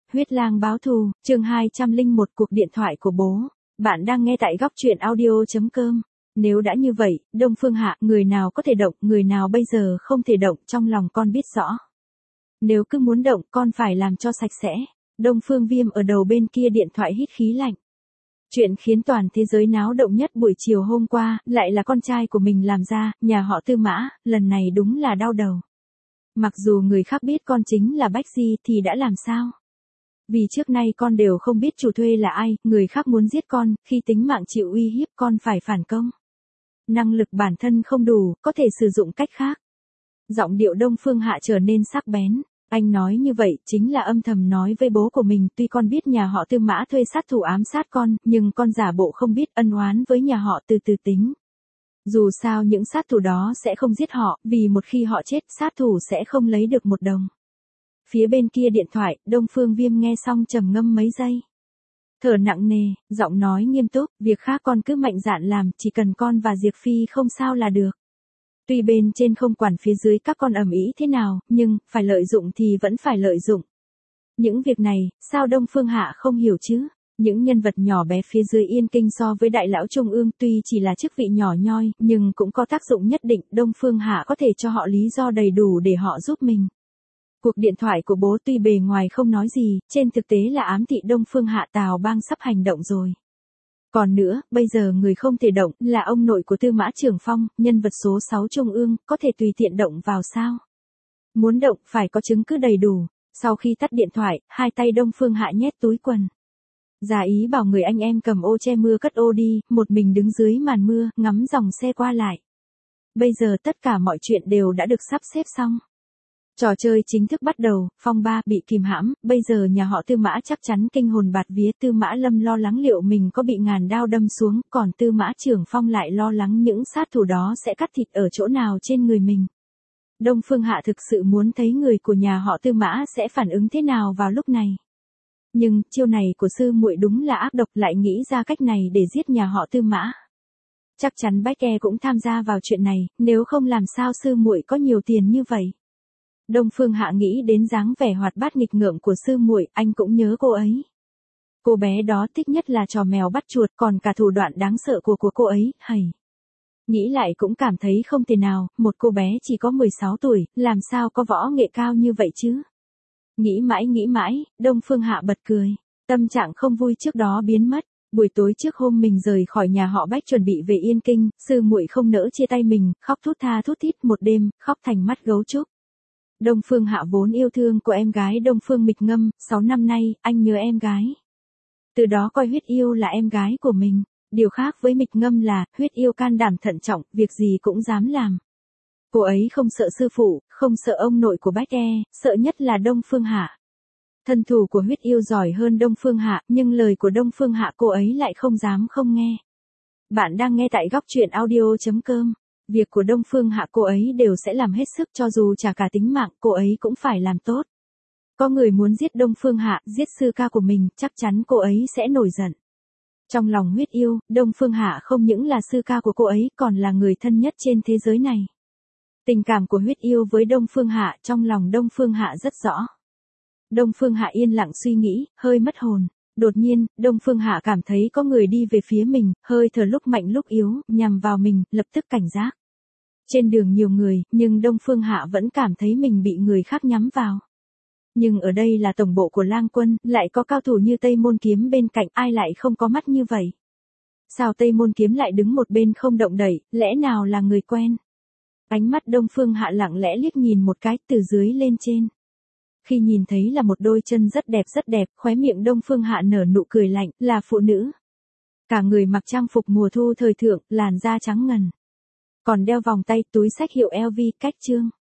Huyết lang báo thù, chương 201 cuộc điện thoại của bố. Bạn đang nghe tại góc truyện audio.com. Nếu đã như vậy, Đông Phương Hạ, người nào có thể động, người nào bây giờ không thể động, trong lòng con biết rõ. Nếu cứ muốn động, con phải làm cho sạch sẽ. Đông Phương Viêm ở đầu bên kia điện thoại hít khí lạnh. Chuyện khiến toàn thế giới náo động nhất buổi chiều hôm qua, lại là con trai của mình làm ra, nhà họ Tư Mã, lần này đúng là đau đầu. Mặc dù người khác biết con chính là Bách Di thì đã làm sao? Vì trước nay con đều không biết chủ thuê là ai, người khác muốn giết con, khi tính mạng chịu uy hiếp con phải phản công. Năng lực bản thân không đủ, có thể sử dụng cách khác. Giọng điệu Đông Phương Hạ trở nên sắc bén. Anh nói như vậy chính là âm thầm nói với bố của mình, tuy con biết nhà họ Tư Mã thuê sát thủ ám sát con, nhưng con giả bộ không biết, ân oán với nhà họ từ từ tính. Dù sao những sát thủ đó sẽ không giết họ, vì một khi họ chết, sát thủ sẽ không lấy được một đồng. Phía bên kia điện thoại, Đông Phương Viêm nghe xong trầm ngâm mấy giây. Thở nặng nề, giọng nói nghiêm túc, việc khác con cứ mạnh dạn làm, chỉ cần con và Diệp Phi không sao là được. Tuy bên trên không quản phía dưới các con ầm ĩ thế nào, nhưng, phải lợi dụng thì vẫn phải lợi dụng. Những việc này, sao Đông Phương Hạ không hiểu chứ? Những nhân vật nhỏ bé phía dưới Yên Kinh so với đại lão Trung ương tuy chỉ là chức vị nhỏ nhoi, nhưng cũng có tác dụng nhất định, Đông Phương Hạ có thể cho họ lý do đầy đủ để họ giúp mình. Cuộc điện thoại của bố tuy bề ngoài không nói gì, trên thực tế là ám thị Đông Phương Hạ Tào Bang sắp hành động rồi. Còn nữa, bây giờ người không thể động, là ông nội của Tư Mã Trường Phong, nhân vật số 6 Trung ương, có thể tùy tiện động vào sao? Muốn động, phải có chứng cứ đầy đủ. Sau khi tắt điện thoại, hai tay Đông Phương Hạ nhét túi quần. Giả ý bảo người anh em cầm ô che mưa cất ô đi, một mình đứng dưới màn mưa, ngắm dòng xe qua lại. Bây giờ tất cả mọi chuyện đều đã được sắp xếp xong. Trò chơi chính thức bắt đầu, phong ba bị kìm hãm, bây giờ nhà họ Tư Mã chắc chắn kinh hồn bạt vía, Tư Mã Lâm lo lắng liệu mình có bị ngàn đao đâm xuống, còn Tư Mã Trường Phong lại lo lắng những sát thủ đó sẽ cắt thịt ở chỗ nào trên người mình. Đông Phương Hạ thực sự muốn thấy người của nhà họ Tư Mã sẽ phản ứng thế nào vào lúc này. Nhưng, chiêu này của sư muội đúng là ác độc, lại nghĩ ra cách này để giết nhà họ Tư Mã. Chắc chắn Bách E cũng tham gia vào chuyện này, nếu không làm sao sư muội có nhiều tiền như vậy. Đông Phương Hạ nghĩ đến dáng vẻ hoạt bát nghịch ngợm của sư muội, anh cũng nhớ cô ấy. Cô bé đó thích nhất là trò mèo bắt chuột, còn cả thủ đoạn đáng sợ của cô ấy, hầy. Nghĩ lại cũng cảm thấy không thể nào, một cô bé chỉ có 16 tuổi, làm sao có võ nghệ cao như vậy chứ? Nghĩ mãi, Đông Phương Hạ bật cười. Tâm trạng không vui trước đó biến mất. Buổi tối trước hôm mình rời khỏi nhà họ Bách chuẩn bị về Yên Kinh, sư muội không nỡ chia tay mình, khóc thút tha thút thít một đêm, khóc thành mắt gấu trúc. Đông Phương Hạ vốn yêu thương của em gái Đông Phương Mịch Ngâm, 6 năm nay, anh nhớ em gái. Từ đó coi Huyết Yêu là em gái của mình. Điều khác với Mịch Ngâm là, Huyết Yêu can đảm thận trọng, việc gì cũng dám làm. Cô ấy không sợ sư phụ, không sợ ông nội của Bách E, sợ nhất là Đông Phương Hạ. Thân thủ của Huyết Yêu giỏi hơn Đông Phương Hạ, nhưng lời của Đông Phương Hạ cô ấy lại không dám không nghe. Bạn đang nghe tại góc truyện audio.com. Việc của Đông Phương Hạ cô ấy đều sẽ làm hết sức, cho dù trả cả tính mạng, cô ấy cũng phải làm tốt. Có người muốn giết Đông Phương Hạ, giết sư ca của mình, chắc chắn cô ấy sẽ nổi giận. Trong lòng Huyết Yêu, Đông Phương Hạ không những là sư ca của cô ấy, còn là người thân nhất trên thế giới này. Tình cảm của Huyết Yêu với Đông Phương Hạ trong lòng Đông Phương Hạ rất rõ. Đông Phương Hạ yên lặng suy nghĩ, hơi mất hồn. Đột nhiên, Đông Phương Hạ cảm thấy có người đi về phía mình, hơi thở lúc mạnh lúc yếu, nhằm vào mình, lập tức cảnh giác. Trên đường nhiều người, nhưng Đông Phương Hạ vẫn cảm thấy mình bị người khác nhắm vào. Nhưng ở đây là tổng bộ của Lang Quân, lại có cao thủ như Tây Môn Kiếm bên cạnh, ai lại không có mắt như vậy? Sao Tây Môn Kiếm lại đứng một bên không động đậy, lẽ nào là người quen? Ánh mắt Đông Phương Hạ lặng lẽ liếc nhìn một cái, từ dưới lên trên. Khi nhìn thấy là một đôi chân rất đẹp, khóe miệng Đông Phương Hạ nở nụ cười lạnh, là phụ nữ. Cả người mặc trang phục mùa thu thời thượng, làn da trắng ngần. Còn đeo vòng tay, túi xách hiệu LV, cách trương.